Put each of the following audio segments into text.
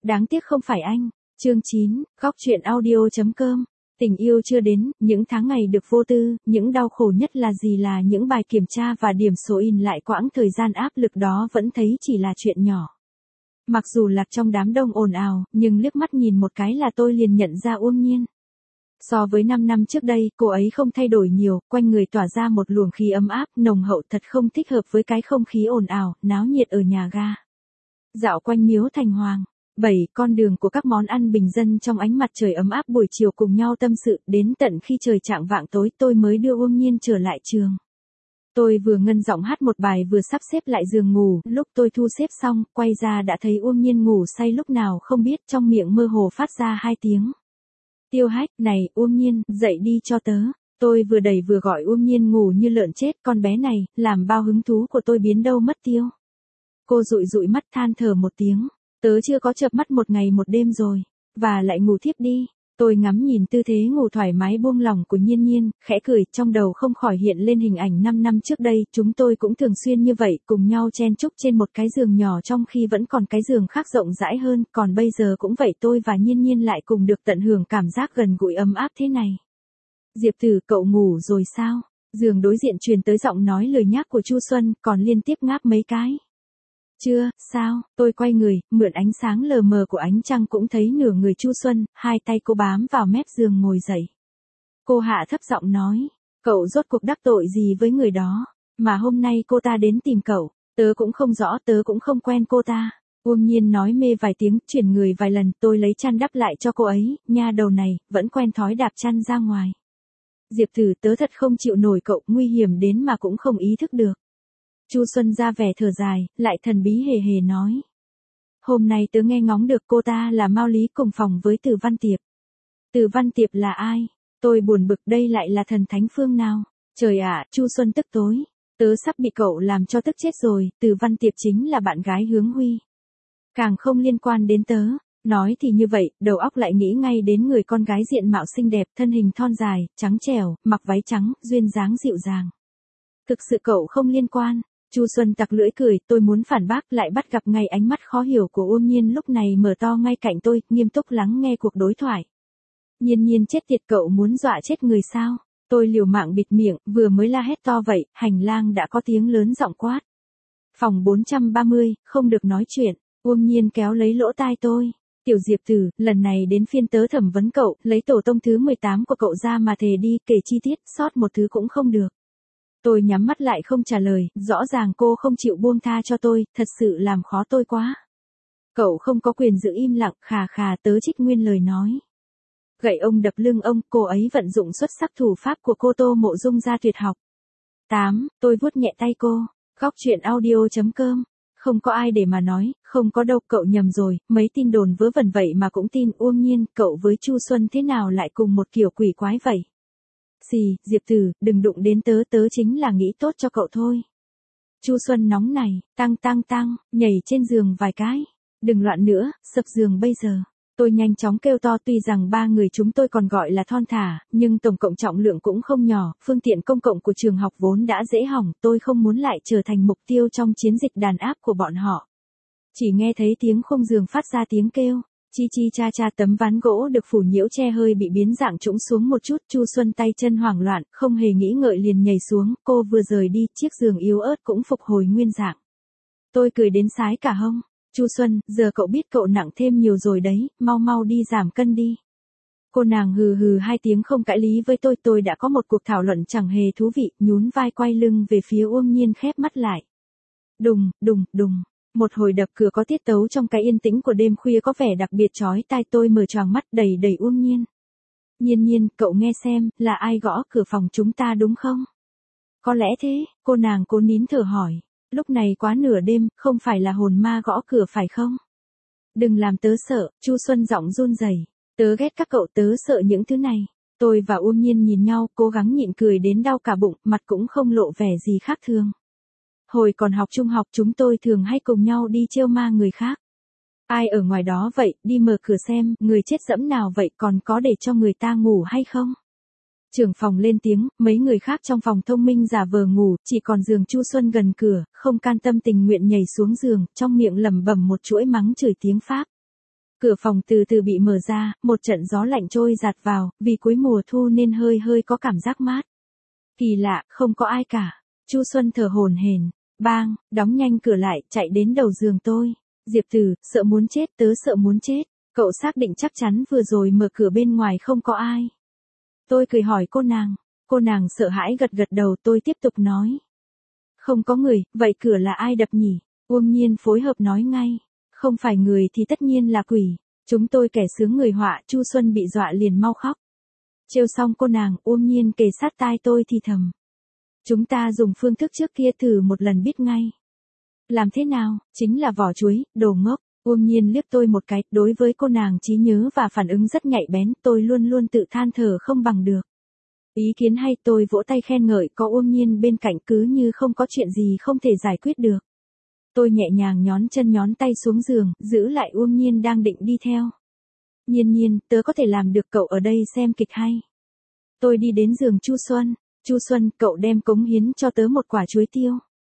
đáng tiếc không phải anh. Chương 9, góc truyện audio.com. Tình yêu chưa đến, những tháng ngày được vô tư, những đau khổ nhất là gì là những bài kiểm tra và điểm số in lại quãng thời gian áp lực đó vẫn thấy chỉ là chuyện nhỏ. Mặc dù lạc trong đám đông ồn ào, nhưng liếc mắt nhìn một cái là tôi liền nhận ra Uông Nhiên. So với 5 năm trước đây, cô ấy không thay đổi nhiều, quanh người tỏa ra một luồng khí ấm áp, nồng hậu thật không thích hợp với cái không khí ồn ào, náo nhiệt ở nhà ga. Dạo quanh miếu Thành Hoàng. 7. Con đường của các món ăn bình dân trong ánh mặt trời ấm áp buổi chiều cùng nhau tâm sự, đến tận khi trời chạng vạng tối tôi mới đưa Uông Nhiên trở lại trường. Tôi vừa ngân giọng hát một bài vừa sắp xếp lại giường ngủ, lúc tôi thu xếp xong, quay ra đã thấy Uông Nhiên ngủ say lúc nào không biết, trong miệng mơ hồ phát ra 2 tiếng. Tiêu Hách, này, Uông Nhiên, dậy đi cho tớ. Tôi vừa đẩy vừa gọi Uông Nhiên ngủ như lợn chết, con bé này, làm bao hứng thú của tôi biến đâu mất tiêu. Cô dụi dụi mắt than thở một tiếng. Tớ chưa có chợp mắt một ngày một đêm rồi, và lại ngủ thiếp đi. Tôi ngắm nhìn tư thế ngủ thoải mái buông lỏng của Nhiên Nhiên, khẽ cười, trong đầu không khỏi hiện lên hình ảnh 5 năm trước đây, chúng tôi cũng thường xuyên như vậy, cùng nhau chen chúc trên một cái giường nhỏ trong khi vẫn còn cái giường khác rộng rãi hơn, còn bây giờ cũng vậy, tôi và Nhiên Nhiên lại cùng được tận hưởng cảm giác gần gũi ấm áp thế này. Diệp Tử, cậu ngủ rồi sao? Giường đối diện truyền tới giọng nói lười nhác của Chu Xuân, còn liên tiếp ngáp mấy cái. Chưa, sao? Tôi quay người, mượn ánh sáng lờ mờ của ánh trăng cũng thấy nửa người Chu Xuân, 2 tay cô bám vào mép giường ngồi dậy. Cô hạ thấp giọng nói, cậu rốt cuộc đắc tội gì với người đó, mà hôm nay cô ta đến tìm cậu, tớ cũng không rõ, tớ cũng không quen cô ta. Uông Nhiên nói mê vài tiếng, chuyển người vài lần, tôi lấy chăn đắp lại cho cô ấy, nha đầu này, vẫn quen thói đạp chăn ra ngoài. Diệp Tử, tớ thật không chịu nổi cậu, nguy hiểm đến mà cũng không ý thức được. Chu Xuân ra vẻ thở dài, lại thần bí hề hề nói. Hôm nay tớ nghe ngóng được cô ta là Mao Lý cùng phòng với Từ Văn Tiệp. Từ Văn Tiệp là ai? Tôi buồn bực, đây lại là thần thánh phương nào? Trời ạ, Chu Xuân tức tối. Tớ sắp bị cậu làm cho tức chết rồi, Từ Văn Tiệp chính là bạn gái Hướng Huy. Càng không liên quan đến tớ. Nói thì như vậy, đầu óc lại nghĩ ngay đến người con gái diện mạo xinh đẹp, thân hình thon dài, trắng trẻo, mặc váy trắng, duyên dáng dịu dàng. Thực sự cậu không liên quan. Chu Xuân tặc lưỡi cười, tôi muốn phản bác lại bắt gặp ngay ánh mắt khó hiểu của Uông Nhiên lúc này mở to ngay cạnh tôi, nghiêm túc lắng nghe cuộc đối thoại. Nhiên Nhiên chết tiệt, cậu muốn dọa chết người sao? Tôi liều mạng bịt miệng, vừa mới la hét to vậy, hành lang đã có tiếng lớn giọng quát. Phòng 430, không được nói chuyện. Uông Nhiên kéo lấy lỗ tai tôi. Tiểu Diệp Tử, lần này đến phiên tớ thẩm vấn cậu, lấy tổ tông thứ 18 của cậu ra mà thề đi, kể chi tiết, sót một thứ cũng không được. Tôi nhắm mắt lại không trả lời, rõ ràng cô không chịu buông tha cho tôi, thật sự làm khó tôi quá. Cậu không có quyền giữ im lặng, khà khà, tớ trích nguyên lời nói. Gậy ông đập lưng ông, cô ấy vận dụng xuất sắc thủ pháp của cô Tô Mộ Dung ra tuyệt học. 8. Tôi vuốt nhẹ tay cô. Góc truyện audio.com. Không có ai để mà nói, không có đâu, cậu nhầm rồi, mấy tin đồn vớ vẩn vậy mà cũng tin. Uông Nhiên, cậu với Chu Xuân thế nào lại cùng một kiểu quỷ quái vậy? Xì, Diệp Tử, đừng đụng đến tớ, tớ chính là nghĩ tốt cho cậu thôi. Chu Xuân nóng này, tăng, nhảy trên giường vài cái. Đừng loạn nữa, sập giường bây giờ. Tôi nhanh chóng kêu to, tuy rằng 3 người chúng tôi còn gọi là thon thả, nhưng tổng cộng trọng lượng cũng không nhỏ, phương tiện công cộng của trường học vốn đã dễ hỏng, tôi không muốn lại trở thành mục tiêu trong chiến dịch đàn áp của bọn họ. Chỉ nghe thấy tiếng khung giường phát ra tiếng kêu. Chi chi cha cha, tấm ván gỗ được phủ nhiễu tre hơi bị biến dạng trũng xuống một chút, Chu Xuân tay chân hoảng loạn, không hề nghĩ ngợi liền nhảy xuống, cô vừa rời đi, chiếc giường yếu ớt cũng phục hồi nguyên dạng. Tôi cười đến sái cả hông. Chu Xuân, giờ cậu biết cậu nặng thêm nhiều rồi đấy, mau đi giảm cân đi. Cô nàng hừ hừ 2 tiếng không cãi lý với tôi đã có một cuộc thảo luận chẳng hề thú vị, nhún vai quay lưng về phía Uông Nhiên khép mắt lại. Đùng. Một hồi đập cửa có tiết tấu trong cái yên tĩnh của đêm khuya có vẻ đặc biệt chói tai, tôi mở choàng mắt đầy Uông Nhiên. Nhiên, cậu nghe xem, là ai gõ cửa phòng chúng ta đúng không? Có lẽ thế, cô nàng cố nín thở hỏi. Lúc này quá nửa đêm, không phải là hồn ma gõ cửa phải không? Đừng làm tớ sợ, Chu Xuân giọng run rẩy. Tớ ghét các cậu, tớ sợ những thứ này. Tôi và Uông Nhiên nhìn nhau, cố gắng nhịn cười đến đau cả bụng, mặt cũng không lộ vẻ gì khác thường. Hồi còn học trung học chúng tôi thường hay cùng nhau đi trêu ma người khác. Ai ở ngoài đó vậy, đi mở cửa xem, người chết dẫm nào vậy, còn có để cho người ta ngủ hay không? Trưởng phòng lên tiếng, mấy người khác trong phòng thông minh giả vờ ngủ, chỉ còn giường Chu Xuân gần cửa, không can tâm tình nguyện nhảy xuống giường, trong miệng lẩm bẩm một chuỗi mắng chửi tiếng Pháp. Cửa phòng từ từ bị mở ra, một trận gió lạnh trôi giạt vào, vì cuối mùa thu nên hơi hơi có cảm giác mát. Kỳ lạ, không có ai cả. Chu Xuân thở hổn hển, bang, đóng nhanh cửa lại, chạy đến đầu giường tôi. Diệp Từ, sợ muốn chết, tớ sợ muốn chết. Cậu xác định chắc chắn vừa rồi mở cửa bên ngoài không có ai. Tôi cười hỏi cô nàng sợ hãi gật gật đầu, tôi tiếp tục nói. Không có người, vậy cửa là ai đập nhỉ? Uông Nhiên phối hợp nói ngay. Không phải người thì tất nhiên là quỷ. Chúng tôi kẻ sướng người họa, Chu Xuân bị dọa liền mau khóc. Trêu xong cô nàng, Uông Nhiên kề sát tai tôi thì thầm. Chúng ta dùng phương thức trước kia thử một lần biết ngay. Làm thế nào? Chính là vỏ chuối, đồ ngốc. Uông Nhiên liếc tôi một cái, đối với cô nàng trí nhớ và phản ứng rất nhạy bén, tôi luôn luôn tự than thở không bằng được. Ý kiến hay, tôi vỗ tay khen ngợi, có Uông Nhiên bên cạnh cứ như không có chuyện gì không thể giải quyết được. Tôi nhẹ nhàng nhón chân nhón tay xuống giường, giữ lại Uông Nhiên đang định đi theo. Nhiên, tớ có thể làm được, cậu ở đây xem kịch hay. Tôi đi đến giường Chu Xuân, cậu đem cống hiến cho tớ một quả chuối tiêu.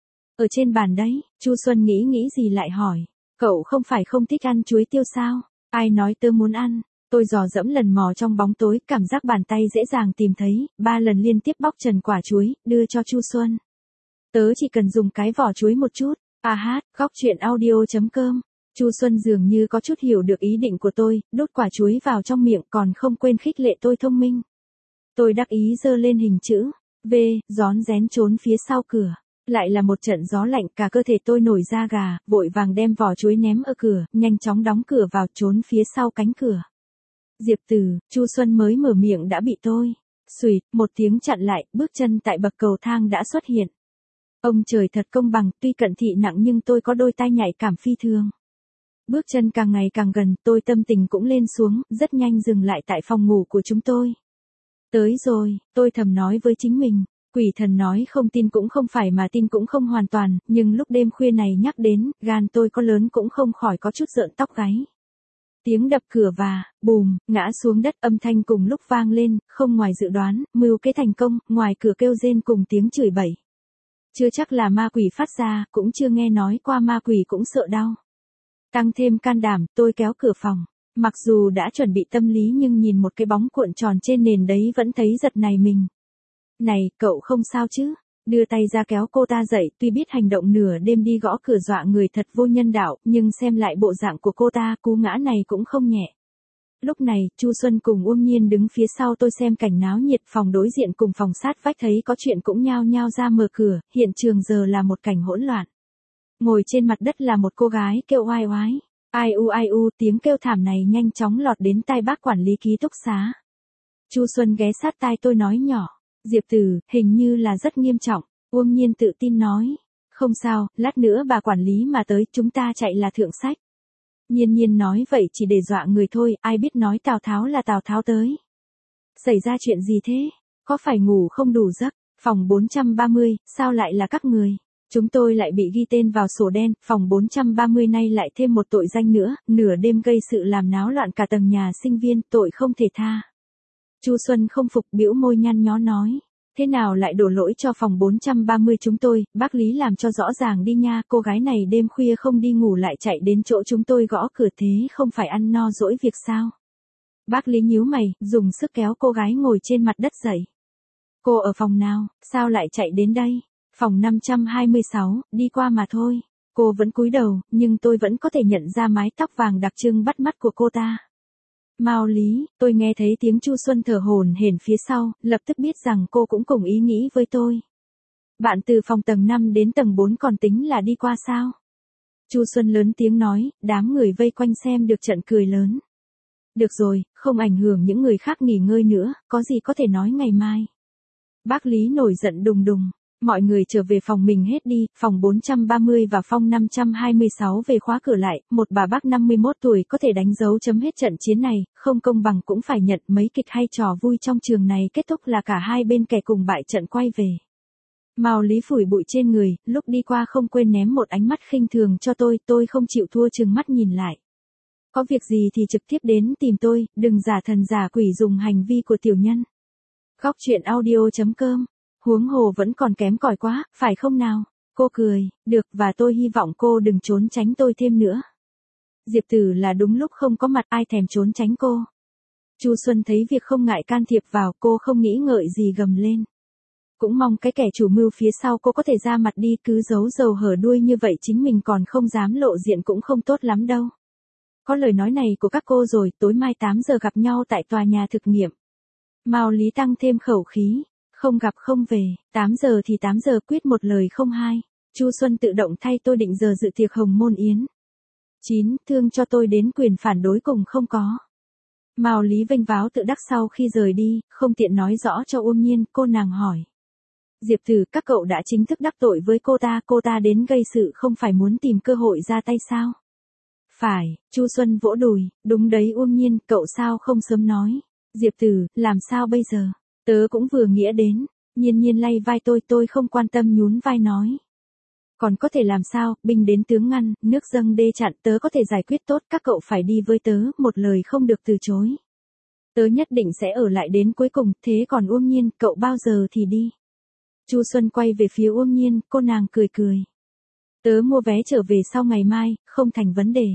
Ở trên bàn đấy, Chu Xuân nghĩ gì lại hỏi. Cậu không phải không thích ăn chuối tiêu sao? Ai nói tớ muốn ăn? Tôi dò dẫm lần mò trong bóng tối, cảm giác bàn tay dễ dàng tìm thấy, 3 lần liên tiếp bóc trần quả chuối, đưa cho Chu Xuân. Tớ chỉ cần dùng cái vỏ chuối một chút. Góc truyện audio.com. Chu Xuân dường như có chút hiểu được ý định của tôi, đút quả chuối vào trong miệng còn không quên khích lệ tôi thông minh. Tôi đắc ý giơ lên hình chữ V, rón rén trốn phía sau cửa. Lại là một trận gió lạnh, cả cơ thể tôi nổi da gà, vội vàng đem vỏ chuối ném ở cửa, nhanh chóng đóng cửa vào, trốn phía sau cánh cửa. Diệp Từ, Chu Xuân mới mở miệng đã bị tôi xuỵt một tiếng chặn lại, bước chân tại bậc cầu thang đã xuất hiện. Ông trời thật công bằng, tuy cận thị nặng nhưng tôi có đôi tai nhạy cảm phi thường. Bước chân càng ngày càng gần, tôi tâm tình cũng lên xuống, rất nhanh dừng lại tại phòng ngủ của chúng tôi. Tới rồi, tôi thầm nói với chính mình. Quỷ thần nói không tin cũng không phải mà tin cũng không hoàn toàn, nhưng lúc đêm khuya này nhắc đến, gan tôi có lớn cũng không khỏi có chút rợn tóc gáy. Tiếng đập cửa và, bùm, ngã xuống đất, âm thanh cùng lúc vang lên, không ngoài dự đoán, mưu kế thành công, ngoài cửa kêu rên cùng tiếng chửi bậy. Chưa chắc là ma quỷ phát ra, cũng chưa nghe nói qua ma quỷ cũng sợ đau. Tăng thêm can đảm, tôi kéo cửa phòng. Mặc dù đã chuẩn bị tâm lý nhưng nhìn một cái bóng cuộn tròn trên nền đấy vẫn thấy giật nảy mình. Này, cậu không sao chứ? Đưa tay ra kéo cô ta dậy, tuy biết hành động nửa đêm đi gõ cửa dọa người thật vô nhân đạo, nhưng xem lại bộ dạng của cô ta, cú ngã này cũng không nhẹ. Lúc này, Chu Xuân cùng Uông Nhiên đứng phía sau tôi xem cảnh náo nhiệt, phòng đối diện cùng phòng sát vách thấy có chuyện cũng nhao nhao ra mở cửa, hiện trường giờ là một cảnh hỗn loạn. Ngồi trên mặt đất là một cô gái kêu oai oái. Ai u, tiếng kêu thảm này nhanh chóng lọt đến tai bác quản lý ký túc xá. Chu Xuân ghé sát tai tôi nói nhỏ. Diệp Từ, hình như là rất nghiêm trọng. Uông Nhiên tự tin nói. Không sao, lát nữa bà quản lý mà tới, chúng ta chạy là thượng sách. Nhiên nói vậy chỉ để dọa người thôi, ai biết nói Tào Tháo là Tào Tháo tới. Xảy ra chuyện gì thế? Có phải ngủ không đủ giấc? Phòng 430, sao lại là các người? Chúng tôi lại bị ghi tên vào sổ đen, phòng 430 nay lại thêm một tội danh nữa, nửa đêm gây sự làm náo loạn cả tầng nhà sinh viên, tội không thể tha. Chu Xuân không phục, bĩu môi nhăn nhó nói. Thế nào lại đổ lỗi cho phòng 430 chúng tôi, bác Lý làm cho rõ ràng đi nha, cô gái này đêm khuya không đi ngủ lại chạy đến chỗ chúng tôi gõ cửa thế không phải ăn no dỗi việc sao? Bác Lý nhíu mày, dùng sức kéo cô gái ngồi trên mặt đất dậy. Cô ở phòng nào, sao lại chạy đến đây? Phòng 526, đi qua mà thôi. Cô vẫn cúi đầu, nhưng tôi vẫn có thể nhận ra mái tóc vàng đặc trưng bắt mắt của cô ta. Mao Lý, tôi nghe thấy tiếng Chu Xuân thở hổn hển phía sau, lập tức biết rằng cô cũng cùng ý nghĩ với tôi. Bạn từ phòng tầng 5 đến tầng 4 còn tính là đi qua sao? Chu Xuân lớn tiếng nói, đám người vây quanh xem được trận cười lớn. Được rồi, không ảnh hưởng những người khác nghỉ ngơi nữa, có gì có thể nói ngày mai. Bác Lý nổi giận đùng đùng. Mọi người trở về phòng mình hết đi, phòng 430 và phòng 526 về khóa cửa lại, một bà bác 51 tuổi có thể đánh dấu chấm hết trận chiến này, không công bằng cũng phải nhận, mấy kịch hay trò vui trong trường này kết thúc là cả hai bên kẻ cùng bại trận quay về. Mao Lý phủi bụi trên người, lúc đi qua không quên ném một ánh mắt khinh thường cho tôi không chịu thua trừng mắt nhìn lại. Có việc gì thì trực tiếp đến tìm tôi, đừng giả thần giả quỷ dùng hành vi của tiểu nhân. Góc truyện audio.com. Huống hồ vẫn còn kém cỏi quá, phải không nào? Cô cười, được, và tôi hy vọng cô đừng trốn tránh tôi thêm nữa. Diệp Tử là đúng lúc không có mặt, ai thèm trốn tránh cô. Chu Xuân thấy việc không ngại can thiệp vào, cô không nghĩ ngợi gì gầm lên. Cũng mong cái kẻ chủ mưu phía sau cô có thể ra mặt đi, cứ giấu dầu hở đuôi như vậy chính mình còn không dám lộ diện cũng không tốt lắm đâu. Có lời nói này của các cô rồi, tối mai 8 giờ gặp nhau tại tòa nhà thực nghiệm. Mao Lý tăng thêm khẩu khí, không gặp không về, 8 giờ thì 8 giờ, quyết một lời không hai. Chu Xuân tự động thay tôi định giờ dự tiệc hồng môn yến. 9. Thương cho tôi đến quyền phản đối cùng không có. Mao Lý vênh váo tự đắc sau khi rời đi, không tiện nói rõ cho Uông Nhiên, cô nàng hỏi. Diệp Tử, các cậu đã chính thức đắc tội với cô ta đến gây sự không phải muốn tìm cơ hội ra tay sao? Phải, Chu Xuân vỗ đùi, đúng đấy Uông Nhiên, cậu sao không sớm nói. Diệp Tử, làm sao bây giờ? Tớ cũng vừa nghĩa đến. Nhiên Nhiên lay vai tôi không quan tâm nhún vai nói. Còn có thể làm sao, binh đến tướng ngăn, nước dâng đê chặn, tớ có thể giải quyết tốt, các cậu phải đi với tớ, một lời không được từ chối. Tớ nhất định sẽ ở lại đến cuối cùng, thế còn Uông Nhiên, cậu bao giờ thì đi? Chu Xuân quay về phía Uông Nhiên, cô nàng cười cười. Tớ mua vé trở về sau ngày mai, không thành vấn đề.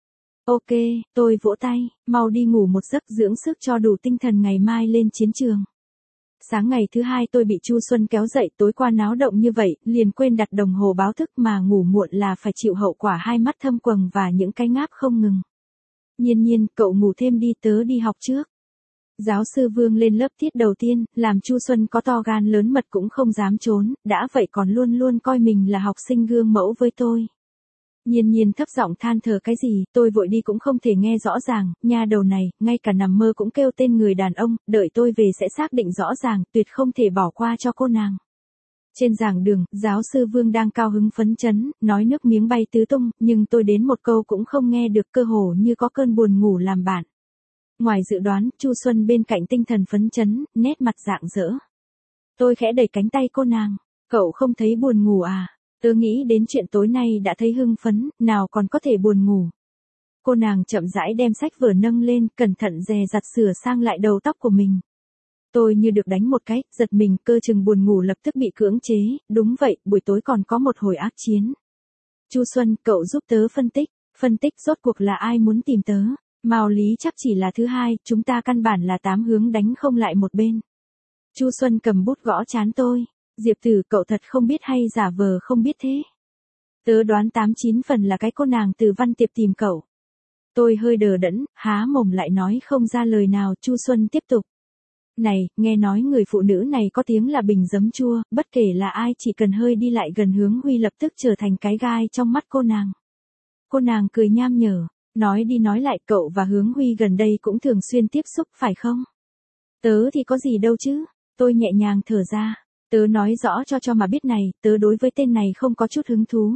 Ok, tôi vỗ tay, mau đi ngủ một giấc dưỡng sức cho đủ tinh thần ngày mai lên chiến trường. Sáng ngày thứ hai tôi bị Chu Xuân kéo dậy, tối qua náo động như vậy, liền quên đặt đồng hồ báo thức mà ngủ muộn là phải chịu hậu quả hai mắt thâm quầng và những cái ngáp không ngừng. Nhiên Nhiên, cậu ngủ thêm đi, tớ đi học trước. Giáo sư Vương lên lớp tiết đầu tiên, làm Chu Xuân có to gan lớn mật cũng không dám trốn, đã vậy còn luôn luôn coi mình là học sinh gương mẫu với tôi. Nhiên Nhiên thấp giọng than thở cái gì, tôi vội đi cũng không thể nghe rõ ràng, nha đầu này, ngay cả nằm mơ cũng kêu tên người đàn ông, đợi tôi về sẽ xác định rõ ràng, tuyệt không thể bỏ qua cho cô nàng. Trên giảng đường, giáo sư Vương đang cao hứng phấn chấn, nói nước miếng bay tứ tung, nhưng tôi đến một câu cũng không nghe được, cơ hồ như có cơn buồn ngủ làm bạn. Ngoài dự đoán, Chu Xuân bên cạnh tinh thần phấn chấn, nét mặt rạng rỡ. Tôi khẽ đẩy cánh tay cô nàng, cậu không thấy buồn ngủ à? Tớ nghĩ đến chuyện tối nay đã thấy hưng phấn, nào còn có thể buồn ngủ. Cô nàng chậm rãi đem sách vở nâng lên, cẩn thận dè dặt sửa sang lại đầu tóc của mình. Tôi như được đánh một cái, giật mình, cơ chừng buồn ngủ lập tức bị cưỡng chế, đúng vậy, buổi tối còn có một hồi ác chiến. Chu Xuân, cậu giúp tớ phân tích rốt cuộc là ai muốn tìm tớ. Mao Lý chắc chỉ là thứ hai, chúng ta căn bản là 8 hướng đánh không lại một bên. Chu Xuân cầm bút gõ trán tôi. Diệp Tử, cậu thật không biết hay giả vờ không biết thế? Tớ đoán 8-9 phần là cái cô nàng từ Văn Tiệp tìm cậu. Tôi hơi đờ đẫn, há mồm lại nói không ra lời nào. Chu Xuân tiếp tục. Này, nghe nói người phụ nữ này có tiếng là bình giấm chua, bất kể là ai chỉ cần hơi đi lại gần Hướng Huy lập tức trở thành cái gai trong mắt cô nàng. Cô nàng cười nham nhở, nói đi nói lại, cậu và Hướng Huy gần đây cũng thường xuyên tiếp xúc phải không? Tớ thì có gì đâu chứ, tôi nhẹ nhàng thở ra. Tớ nói rõ cho mà biết này, tớ đối với tên này không có chút hứng thú.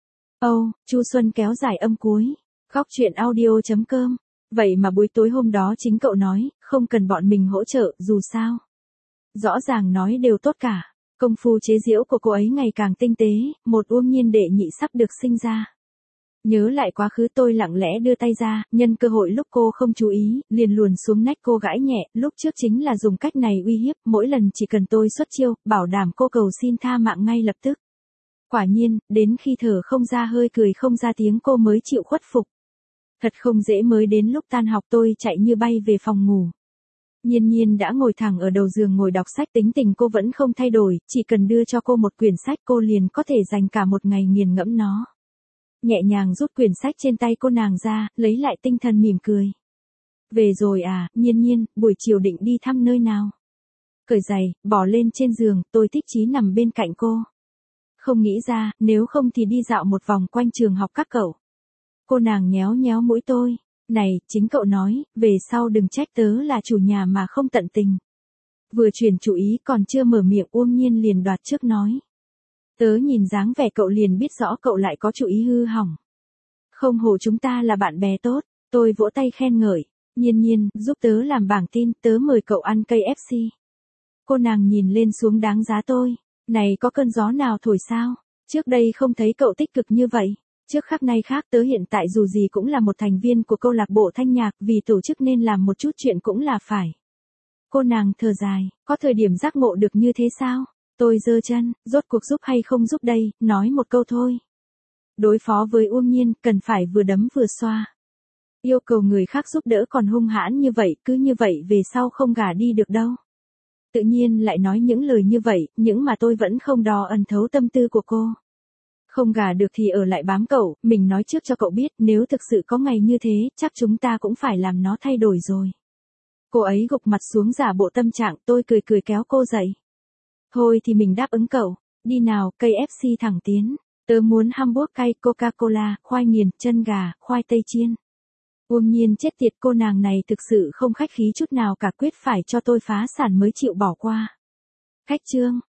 Chu Xuân kéo dài âm cuối. Góc truyện audio.com. Vậy mà buổi tối hôm đó chính cậu nói, không cần bọn mình hỗ trợ, dù sao. Rõ ràng nói đều tốt cả. Công phu chế giễu của cô ấy ngày càng tinh tế, một Uông Nhiên đệ nhị sắp được sinh ra. Nhớ lại quá khứ, tôi lặng lẽ đưa tay ra, nhân cơ hội lúc cô không chú ý, liền luồn xuống nách cô gãi nhẹ, lúc trước chính là dùng cách này uy hiếp, mỗi lần chỉ cần tôi xuất chiêu, bảo đảm cô cầu xin tha mạng ngay lập tức. Quả nhiên, đến khi thở không ra hơi cười không ra tiếng cô mới chịu khuất phục. Thật không dễ, mới đến lúc tan học tôi chạy như bay về phòng ngủ. Nhiên Nhiên đã ngồi thẳng ở đầu giường ngồi đọc sách, tính tình cô vẫn không thay đổi, chỉ cần đưa cho cô một quyển sách cô liền có thể dành cả một ngày nghiền ngẫm nó. Nhẹ nhàng rút quyển sách trên tay cô nàng ra, lấy lại tinh thần mỉm cười. Về rồi à, Nhiên Nhiên, buổi chiều định đi thăm nơi nào? Cởi giày, bỏ lên trên giường, tôi thích chí nằm bên cạnh cô. Không nghĩ ra, nếu không thì đi dạo một vòng quanh trường học các cậu. Cô nàng nhéo nhéo mũi tôi. Này, chính cậu nói, về sau đừng trách tớ là chủ nhà mà không tận tình. Vừa chuyển chủ ý còn chưa mở miệng Uông Nhiên liền đoạt trước nói. Tớ nhìn dáng vẻ cậu liền biết rõ cậu lại có chủ ý hư hỏng. Không hổ chúng ta là bạn bè tốt, tôi vỗ tay khen ngợi. Nhiên Nhiên, giúp tớ làm bảng tin, tớ mời cậu ăn KFC. Cô nàng nhìn lên xuống đáng giá tôi. Này, có cơn gió nào thổi sao? Trước đây không thấy cậu tích cực như vậy. Trước khắc nay khác, tớ hiện tại dù gì cũng là một thành viên của câu lạc bộ thanh nhạc, vì tổ chức nên làm một chút chuyện cũng là phải. Cô nàng thở dài, có thời điểm giác ngộ được như thế sao? Tôi giơ chân, rốt cuộc giúp hay không giúp đây, nói một câu thôi. Đối phó với Uông Nhiên, cần phải vừa đấm vừa xoa. Yêu cầu người khác giúp đỡ còn hung hãn như vậy, cứ như vậy về sau không gả đi được đâu. Tự nhiên lại nói những lời như vậy, nhưng mà tôi vẫn không đo ẩn thấu tâm tư của cô. Không gả được thì ở lại bám cậu, mình nói trước cho cậu biết, nếu thực sự có ngày như thế, chắc chúng ta cũng phải làm nó thay đổi rồi. Cô ấy gục mặt xuống giả bộ tâm trạng, tôi cười cười kéo cô dậy. Thôi thì mình đáp ứng cậu, đi nào, KFC thẳng tiến. Tớ muốn hamburger cay, Coca-Cola, khoai nghiền, chân gà, khoai tây chiên. Nhiên chết tiệt, cô nàng này thực sự không khách khí chút nào cả, quyết phải cho tôi phá sản mới chịu bỏ qua. Khách trương.